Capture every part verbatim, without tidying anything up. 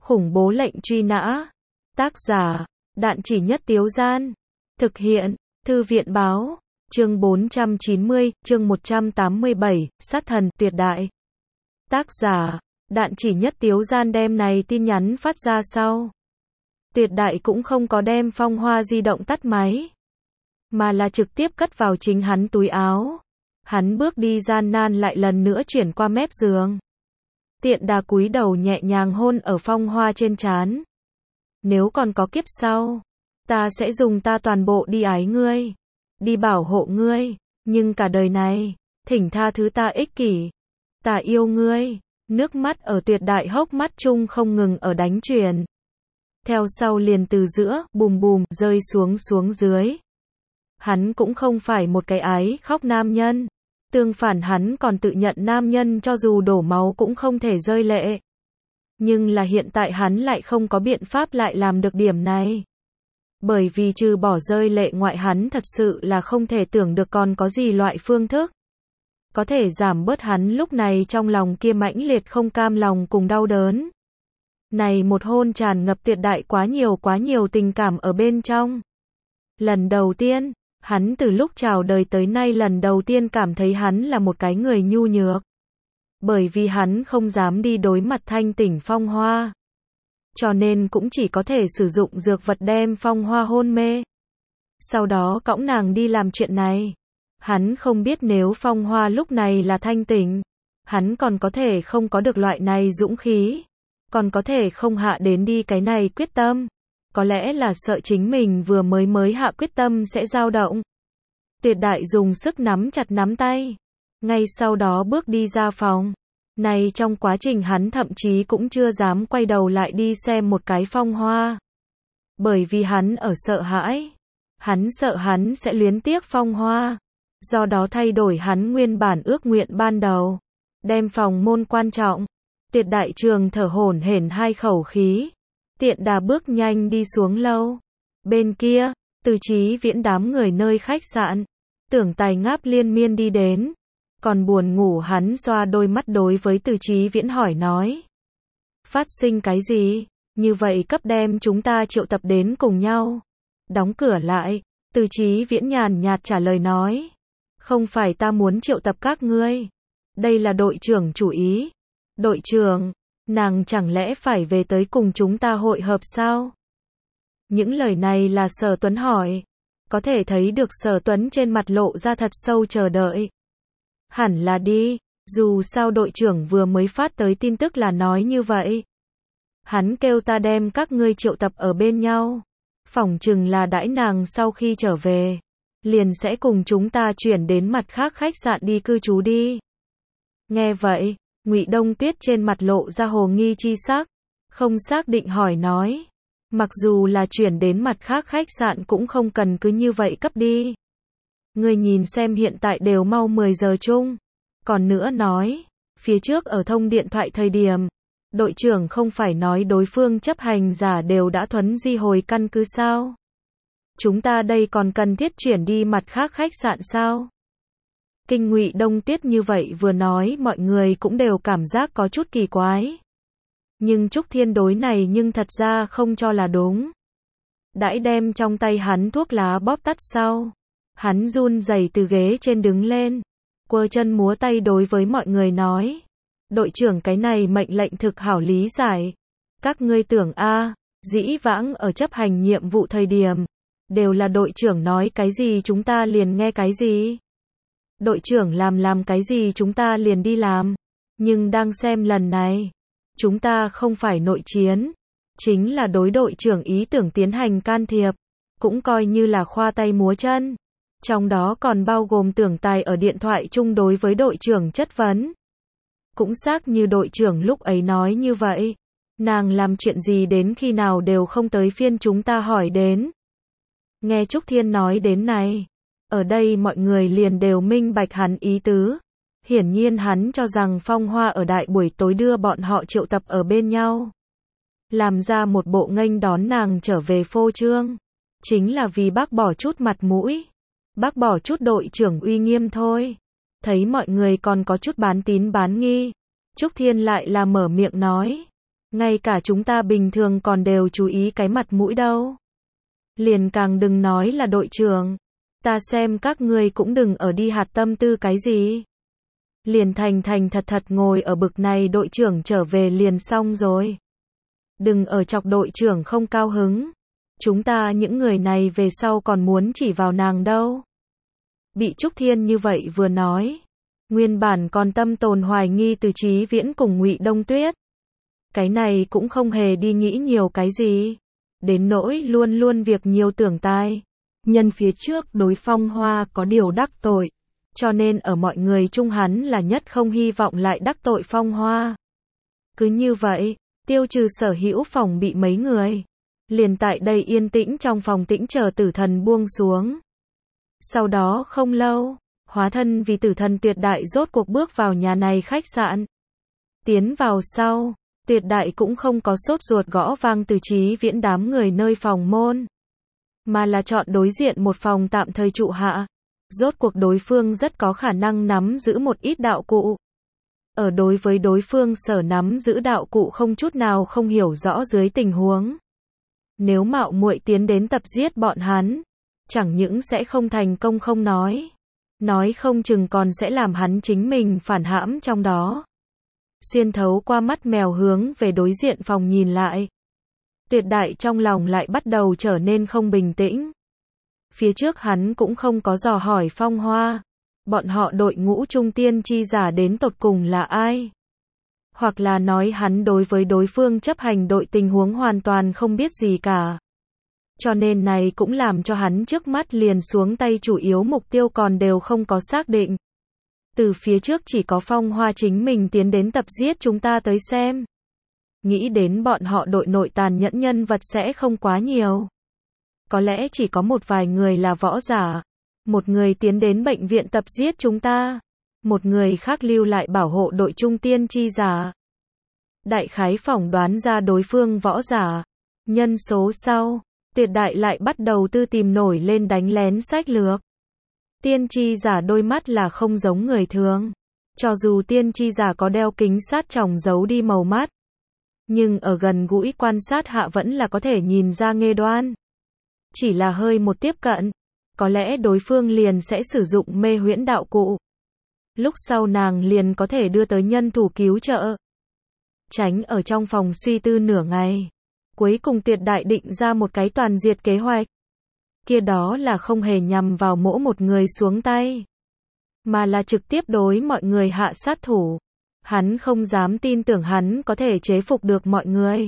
Khủng bố lệnh truy nã. Tác giả, Đạn Chỉ Nhất Tiếu Gian. Thực hiện, Thư viện báo. Chương bốn trăm chín mươi, chương một trăm tám mươi bảy, sát thần, tuyệt đại. Tác giả, Đạn Chỉ Nhất Tiếu Gian đem này tin nhắn phát ra sau. Tuyệt đại cũng không có đem Phong Hoa di động tắt máy, mà là trực tiếp cất vào chính hắn túi áo. Hắn bước đi gian nan lại lần nữa chuyển qua mép giường. Tiện đà cúi đầu nhẹ nhàng hôn ở Phong Hoa trên trán. Nếu còn có kiếp sau, ta sẽ dùng ta toàn bộ đi ái ngươi, đi bảo hộ ngươi, nhưng cả đời này, thỉnh tha thứ ta ích kỷ. Ta yêu ngươi. Nước mắt ở tuyệt đại hốc mắt chung không ngừng ở đánh chuyển. Theo sau liền từ giữa, bùm bùm, rơi xuống xuống dưới. Hắn cũng không phải một cái ái khóc nam nhân. Tương phản hắn còn tự nhận nam nhân cho dù đổ máu cũng không thể rơi lệ. Nhưng là hiện tại hắn lại không có biện pháp lại làm được điểm này. Bởi vì trừ bỏ rơi lệ ngoại hắn thật sự là không thể tưởng được còn có gì loại phương thức có thể giảm bớt hắn lúc này trong lòng kia mãnh liệt không cam lòng cùng đau đớn. Này một hôn tràn ngập tuyệt đại quá nhiều quá nhiều tình cảm ở bên trong. Lần đầu tiên, hắn từ lúc chào đời tới nay lần đầu tiên cảm thấy hắn là một cái người nhu nhược. Bởi vì hắn không dám đi đối mặt thanh tỉnh Phong Hoa. Cho nên cũng chỉ có thể sử dụng dược vật đem Phong Hoa hôn mê. Sau đó cõng nàng đi làm chuyện này. Hắn không biết nếu Phong Hoa lúc này là thanh tỉnh, hắn còn có thể không có được loại này dũng khí, còn có thể không hạ đến đi cái này quyết tâm. Có lẽ là sợ chính mình vừa mới mới hạ quyết tâm sẽ dao động. Tuyệt đại dùng sức nắm chặt nắm tay, ngay sau đó bước đi ra phòng. Này trong quá trình hắn thậm chí cũng chưa dám quay đầu lại đi xem một cái Phong Hoa. Bởi vì hắn ở sợ hãi. Hắn sợ hắn sẽ luyến tiếc Phong Hoa. Do đó thay đổi hắn nguyên bản ước nguyện ban đầu. Đem phòng môn quan trọng. Tuyệt đại trường thở hổn hển hai khẩu khí. Tiện đà bước nhanh đi xuống lâu. Bên kia, Từ Chí Viễn đám người nơi khách sạn. Tưởng Tài ngáp liên miên đi đến. Còn buồn ngủ hắn xoa đôi mắt đối với Từ Chí Viễn hỏi nói. Phát sinh cái gì? Như vậy cấp đem chúng ta triệu tập đến cùng nhau. Đóng cửa lại, Từ Chí Viễn nhàn nhạt trả lời nói. Không phải ta muốn triệu tập các ngươi. Đây là đội trưởng chủ ý. Đội trưởng, nàng chẳng lẽ phải về tới cùng chúng ta hội hợp sao? Những lời này là Sở Tuấn hỏi. Có thể thấy được Sở Tuấn trên mặt lộ ra thật sâu chờ đợi. Hẳn là đi, dù sao đội trưởng vừa mới phát tới tin tức là nói như vậy. Hắn kêu ta đem các ngươi triệu tập ở bên nhau. Phỏng chừng là đãi nàng sau khi trở về, liền sẽ cùng chúng ta chuyển đến mặt khác khách sạn đi cư trú đi. Nghe vậy, Ngụy Đông Tuyết trên mặt lộ ra hồ nghi chi sắc, không xác định hỏi nói. Mặc dù là chuyển đến mặt khác khách sạn cũng không cần cứ như vậy cấp đi. Ngươi nhìn xem hiện tại đều mau mười giờ chung. Còn nữa nói, phía trước ở thông điện thoại thời điểm, đội trưởng không phải nói đối phương chấp hành giả đều đã thuấn di hồi căn cứ sao? Chúng ta đây còn cần thiết chuyển đi mặt khác khách sạn sao? Kinh Ngụy Đông Tuyết như vậy vừa nói mọi người cũng đều cảm giác có chút kỳ quái. Nhưng Trúc Thiên đối này nhưng thật ra không cho là đúng. Đãi đem trong tay hắn thuốc lá bóp tắt sau. Hắn run rẩy từ ghế trên đứng lên. Quơ chân múa tay đối với mọi người nói. Đội trưởng cái này mệnh lệnh thực hảo lý giải. Các ngươi tưởng a, dĩ vãng ở chấp hành nhiệm vụ thời điểm. Đều là đội trưởng nói cái gì chúng ta liền nghe cái gì. Đội trưởng làm làm cái gì chúng ta liền đi làm. Nhưng đang xem lần này. Chúng ta không phải nội chiến. Chính là đối đội trưởng ý tưởng tiến hành can thiệp. Cũng coi như là khoa tay múa chân. Trong đó còn bao gồm Tưởng Tài ở điện thoại chung đối với đội trưởng chất vấn. Cũng xác như đội trưởng lúc ấy nói như vậy. Nàng làm chuyện gì đến khi nào đều không tới phiên chúng ta hỏi đến. Nghe Trúc Thiên nói đến này. Ở đây mọi người liền đều minh bạch hắn ý tứ. Hiển nhiên hắn cho rằng Phong Hoa ở đại buổi tối đưa bọn họ triệu tập ở bên nhau. Làm ra một bộ nghênh đón nàng trở về phô trương. Chính là vì bác bỏ chút mặt mũi. Bác bỏ chút đội trưởng uy nghiêm thôi. Thấy mọi người còn có chút bán tín bán nghi. Trúc Thiên lại là mở miệng nói. Ngay cả chúng ta bình thường còn đều chú ý cái mặt mũi đâu. Liền càng đừng nói là đội trưởng. Ta xem các ngươi cũng đừng ở đi hạt tâm tư cái gì. Liền thành thành thật thật ngồi ở bực này đội trưởng trở về liền xong rồi. Đừng ở chọc đội trưởng không cao hứng. Chúng ta những người này về sau còn muốn chỉ vào nàng đâu. Bị Trúc Thiên như vậy vừa nói. Nguyên bản còn tâm tồn hoài nghi Từ Chí Viễn cùng Ngụy Đông Tuyết. Cái này cũng không hề đi nghĩ nhiều cái gì. Đến nỗi luôn luôn việc nhiều tưởng tai. Nhân phía trước đối Phong Hoa có điều đắc tội. Cho nên ở mọi người chung hắn là nhất không hy vọng lại đắc tội Phong Hoa. Cứ như vậy, tiêu trừ sở hữu phòng bị mấy người. Liền tại đây yên tĩnh trong phòng tĩnh chờ tử thần buông xuống. Sau đó không lâu, hóa thân vì tử thần Tuyệt Đại rốt cuộc bước vào nhà này khách sạn. Tiến vào sau, Tuyệt Đại cũng không có sốt ruột gõ vang Từ Chí Viễn đám người nơi phòng môn. Mà là chọn đối diện một phòng tạm thời trụ hạ. Rốt cuộc đối phương rất có khả năng nắm giữ một ít đạo cụ. Ở đối với đối phương sở nắm giữ đạo cụ không chút nào không hiểu rõ dưới tình huống. Nếu mạo muội tiến đến tập giết bọn hắn, chẳng những sẽ không thành công không nói. Nói không chừng còn sẽ làm hắn chính mình phản hãm trong đó. Xuyên thấu qua mắt mèo hướng về đối diện phòng nhìn lại. Tuyệt Đại trong lòng lại bắt đầu trở nên không bình tĩnh. Phía trước hắn cũng không có dò hỏi Phong Hoa. Bọn họ đội ngũ trung tiên chi giả đến tột cùng là ai? Hoặc là nói hắn đối với đối phương chấp hành đội tình huống hoàn toàn không biết gì cả. Cho nên này cũng làm cho hắn trước mắt liền xuống tay chủ yếu mục tiêu còn đều không có xác định. Từ phía trước chỉ có Phong Hoa chính mình tiến đến tập giết chúng ta tới xem. Nghĩ đến bọn họ đội nội tàn nhẫn nhân vật sẽ không quá nhiều. Có lẽ chỉ có một vài người là võ giả. Một người tiến đến bệnh viện tập giết chúng ta. Một người khác lưu lại bảo hộ đội trung tiên chi giả. Đại khái phỏng đoán ra đối phương võ giả. Nhân số sau, Tuyệt Đại lại bắt đầu tư tìm nổi lên đánh lén sách lược. Tiên chi giả đôi mắt là không giống người thường. Cho dù tiên chi giả có đeo kính sát tròng giấu đi màu mắt. Nhưng ở gần gũi quan sát hạ vẫn là có thể nhìn ra nghê đoan. Chỉ là hơi một tiếp cận. Có lẽ đối phương liền sẽ sử dụng mê huyễn đạo cụ. Lúc sau nàng liền có thể đưa tới nhân thủ cứu trợ. Tránh ở trong phòng suy tư nửa ngày. Cuối cùng Tuyệt Đại định ra một cái toàn diệt kế hoạch. Kia đó là không hề nhằm vào mỗi một người xuống tay. Mà là trực tiếp đối mọi người hạ sát thủ. Hắn không dám tin tưởng hắn có thể chế phục được mọi người.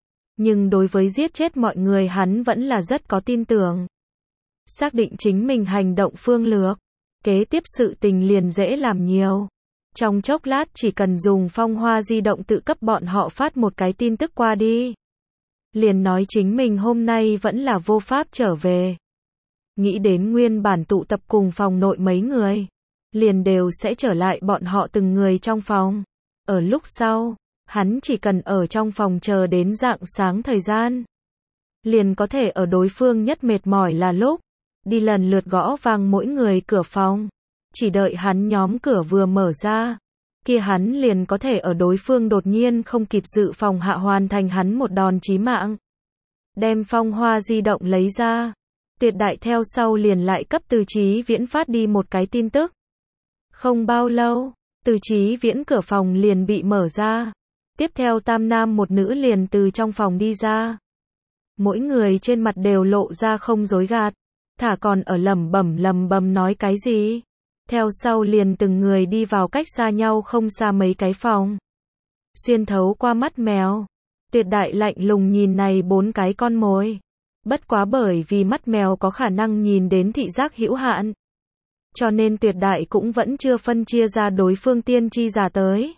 Nhưng đối với giết chết mọi người hắn vẫn là rất có tin tưởng. Xác định chính mình hành động phương lược. Kế tiếp sự tình liền dễ làm nhiều. Trong chốc lát chỉ cần dùng Phong Hoa di động tự cấp bọn họ phát một cái tin tức qua đi. Liền nói chính mình hôm nay vẫn là vô pháp trở về. Nghĩ đến nguyên bản tụ tập cùng phòng nội mấy người. Liền đều sẽ trở lại bọn họ từng người trong phòng. Ở lúc sau, hắn chỉ cần ở trong phòng chờ đến rạng sáng thời gian. Liền có thể ở đối phương nhất mệt mỏi là lúc. Đi lần lượt gõ vang mỗi người cửa phòng. Chỉ đợi hắn nhóm cửa vừa mở ra. Kia hắn liền có thể ở đối phương đột nhiên không kịp dự phòng hạ hoàn thành hắn một đòn chí mạng. Đem Phong Hoa di động lấy ra. Tuyệt Đại theo sau liền lại cấp Từ Chí Viễn phát đi một cái tin tức. Không bao lâu, Từ Chí Viễn cửa phòng liền bị mở ra. Tiếp theo tam nam một nữ liền từ trong phòng đi ra. Mỗi người trên mặt đều lộ ra không dối gạt. Thả còn ở lẩm bẩm lẩm bẩm nói cái gì. Theo sau liền từng người đi vào cách xa nhau không xa mấy cái phòng. Xuyên thấu qua mắt mèo. Tuyệt Đại lạnh lùng nhìn này bốn cái con mồi. Bất quá bởi vì mắt mèo có khả năng nhìn đến thị giác hữu hạn. Cho nên Tuyệt Đại cũng vẫn chưa phân chia ra đối phương tiên chi giả tới.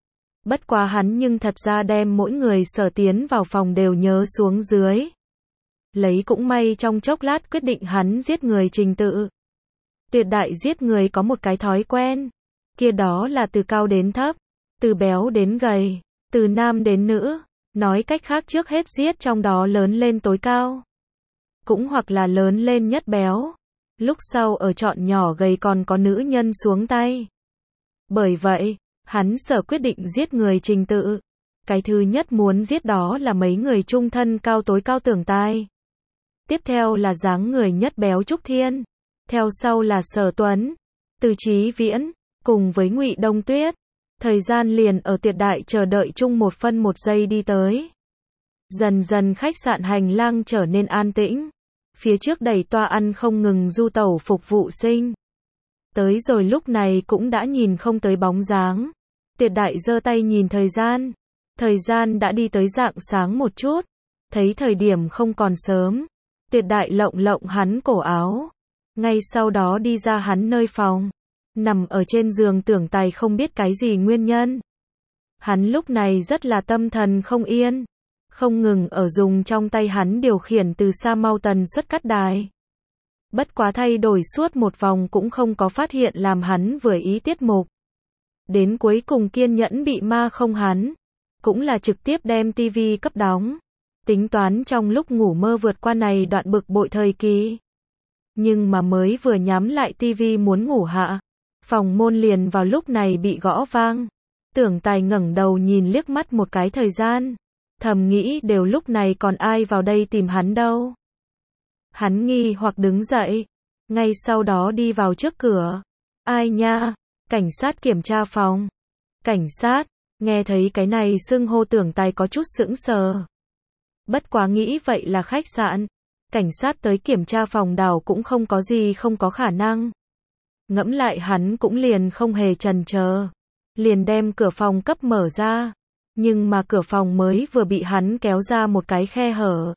Bất quá hắn nhưng thật ra đem mỗi người sở tiến vào phòng đều nhớ xuống dưới. Lấy cũng may trong chốc lát quyết định hắn giết người trình tự. Tuyệt Đại giết người có một cái thói quen. Kia đó là từ cao đến thấp. Từ béo đến gầy. Từ nam đến nữ. Nói cách khác trước hết giết trong đó lớn lên tối cao. Cũng hoặc là lớn lên nhất béo. Lúc sau ở chọn nhỏ gầy còn có nữ nhân xuống tay. Bởi vậy, hắn sở quyết định giết người trình tự. Cái thứ nhất muốn giết đó là mấy người trung thân cao tối cao Tưởng Tài. Tiếp theo là dáng người nhất béo Trúc Thiên. Theo sau là Sở Tuấn, Từ Chí Viễn, cùng với Ngụy Đông Tuyết. Thời gian liền ở Tuyệt Đại chờ đợi chung một phân một giây đi tới. Dần dần khách sạn hành lang trở nên an tĩnh. Phía trước đầy toa ăn không ngừng du tẩu phục vụ sinh. Tới rồi lúc này cũng đã nhìn không tới bóng dáng. Tuyệt Đại giơ tay nhìn thời gian. Thời gian đã đi tới rạng sáng một chút. Thấy thời điểm không còn sớm. Tuyệt Đại lộng lộng hắn cổ áo. Ngay sau đó đi ra hắn nơi phòng. Nằm ở trên giường Tưởng Tài không biết cái gì nguyên nhân. Hắn lúc này rất là tâm thần không yên. Không ngừng ở dùng trong tay hắn điều khiển từ xa mau tần suất cắt đài. Bất quá thay đổi suốt một vòng cũng không có phát hiện làm hắn vừa ý tiết mục. Đến cuối cùng kiên nhẫn bị ma không hắn. Cũng là trực tiếp đem tivi cấp đóng. Tính toán trong lúc ngủ mơ vượt qua này đoạn bực bội thời kỳ. Nhưng mà mới vừa nhắm lại tivi muốn ngủ hạ. Phòng môn liền vào lúc này bị gõ vang. Tưởng Tài ngẩng đầu nhìn liếc mắt một cái thời gian. Thầm nghĩ đều lúc này còn ai vào đây tìm hắn đâu. Hắn nghi hoặc đứng dậy. Ngay sau đó đi vào trước cửa. Ai nha? Cảnh sát kiểm tra phòng. Cảnh sát. Nghe thấy cái này xưng hô Tưởng Tài có chút sững sờ. Bất quá nghĩ vậy là khách sạn. Cảnh sát tới kiểm tra phòng đảo cũng không có gì không có khả năng. Ngẫm lại hắn cũng liền không hề chần chờ. Liền đem cửa phòng cấp mở ra. Nhưng mà cửa phòng mới vừa bị hắn kéo ra một cái khe hở.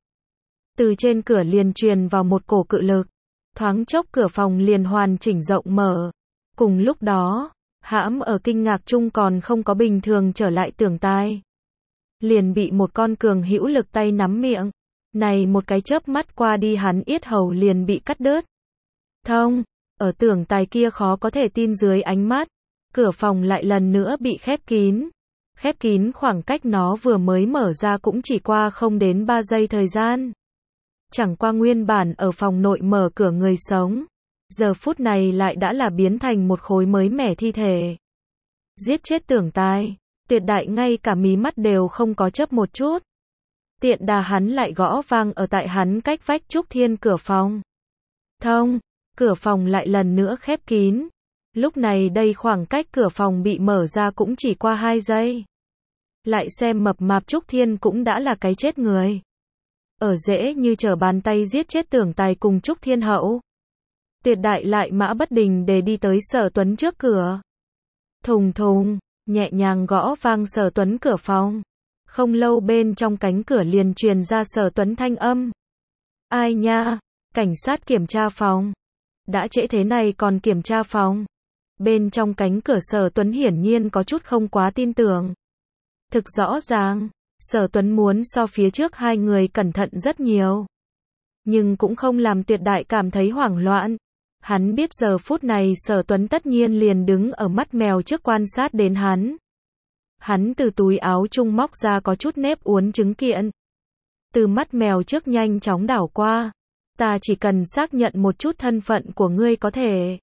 Từ trên cửa liền truyền vào một cổ cự lực. Thoáng chốc cửa phòng liền hoàn chỉnh rộng mở. Cùng lúc đó, hãm ở kinh ngạc chung còn không có bình thường trở lại Tưởng Tài. Liền bị một con cường hữu lực tay nắm miệng. Này một cái chớp mắt qua đi hắn yết hầu liền bị cắt đứt. Thông, ở Tưởng Tài kia khó có thể tin dưới ánh mắt. Cửa phòng lại lần nữa bị khép kín. Khép kín khoảng cách nó vừa mới mở ra cũng chỉ qua không đến ba giây thời gian. Chẳng qua nguyên bản ở phòng nội mở cửa người sống. Giờ phút này lại đã là biến thành một khối mới mẻ thi thể. Giết chết Tưởng Tài. Tuyệt Đại ngay cả mí mắt đều không có chớp một chút. Tiện đà hắn lại gõ vang ở tại hắn cách vách Trúc Thiên cửa phòng. Thông, cửa phòng lại lần nữa khép kín. Lúc này đây khoảng cách cửa phòng bị mở ra cũng chỉ qua hai giây. Lại xem mập mạp Trúc Thiên cũng đã là cái chết người. Ở dễ như trở bàn tay giết chết Tưởng Tài cùng Trúc Thiên hậu. Tuyệt Đại lại mã bất đình để đi tới Sở Tuấn trước cửa. Thùng thùng, nhẹ nhàng gõ vang Sở Tuấn cửa phòng. Không lâu bên trong cánh cửa liền truyền ra Sở Tuấn thanh âm. Ai nha? Cảnh sát kiểm tra phòng. Đã trễ thế này còn kiểm tra phòng. Bên trong cánh cửa Sở Tuấn hiển nhiên có chút không quá tin tưởng. Thực rõ ràng, Sở Tuấn muốn so phía trước hai người cẩn thận rất nhiều. Nhưng cũng không làm Tuyệt Đại cảm thấy hoảng loạn. Hắn biết giờ phút này Sở Tuấn tất nhiên liền đứng ở mắt mèo trước quan sát đến hắn. Hắn từ túi áo chung móc ra có chút nếp uốn trứng kiện. Từ mắt mèo trước nhanh chóng đảo qua. Ta chỉ cần xác nhận một chút thân phận của ngươi có thể.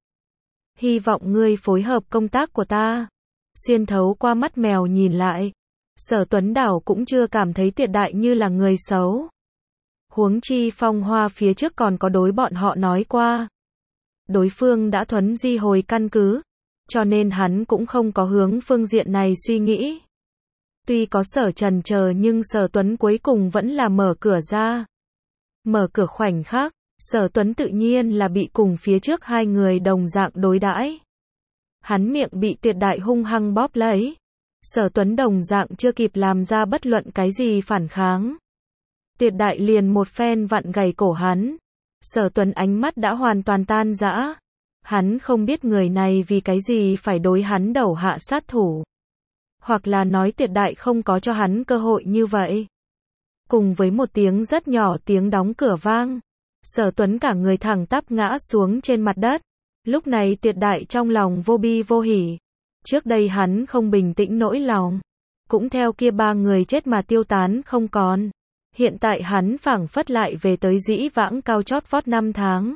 Hy vọng ngươi phối hợp công tác của ta. Xuyên thấu qua mắt mèo nhìn lại. Sở Tuấn đảo cũng chưa cảm thấy Tuyệt Đại như là người xấu. Huống chi Phong Hoa phía trước còn có đối bọn họ nói qua. Đối phương đã thuấn di hồi căn cứ. Cho nên hắn cũng không có hướng phương diện này suy nghĩ. Tuy có sở trần chờ nhưng Sở Tuấn cuối cùng vẫn là mở cửa ra. Mở cửa khoảnh khắc, Sở Tuấn tự nhiên là bị cùng phía trước hai người đồng dạng đối đãi. Hắn miệng bị Tuyệt Đại hung hăng bóp lấy. Sở Tuấn đồng dạng chưa kịp làm ra bất luận cái gì phản kháng. Tuyệt Đại liền một phen vặn gầy cổ hắn. Sở Tuấn ánh mắt đã hoàn toàn tan rã. Hắn không biết người này vì cái gì phải đối hắn đầu hạ sát thủ. Hoặc là nói Tuyệt Đại không có cho hắn cơ hội như vậy. Cùng với một tiếng rất nhỏ tiếng đóng cửa vang. Sở Tuấn cả người thẳng tắp ngã xuống trên mặt đất. Lúc này Tuyệt Đại trong lòng vô bi vô hỉ. Trước đây hắn không bình tĩnh nỗi lòng. Cũng theo kia ba người chết mà tiêu tán không còn. Hiện tại hắn phảng phất lại về tới dĩ vãng cao chót vót năm tháng.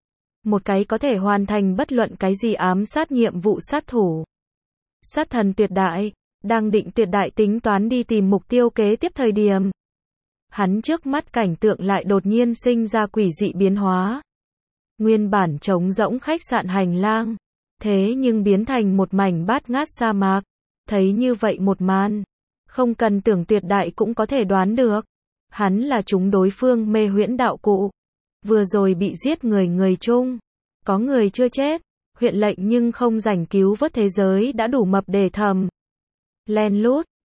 Một cái có thể hoàn thành bất luận cái gì ám sát nhiệm vụ sát thủ. Sát thần Tuyệt Đại. Đang định tuyệt đại tính toán đi tìm mục tiêu kế tiếp thời điểm. Hắn trước mắt cảnh tượng lại đột nhiên sinh ra quỷ dị biến hóa. Nguyên bản trống rỗng khách sạn hành lang. Thế nhưng biến thành một mảnh bát ngát sa mạc. Thấy như vậy một màn. Không cần tưởng tuyệt đại cũng có thể đoán được. Hắn là chúng đối phương mê huyễn đạo cụ. Vừa rồi bị giết người người chung. Có người chưa chết. Huyện lệnh nhưng không rảnh cứu vớt thế giới đã đủ mập để thầm. Len lút.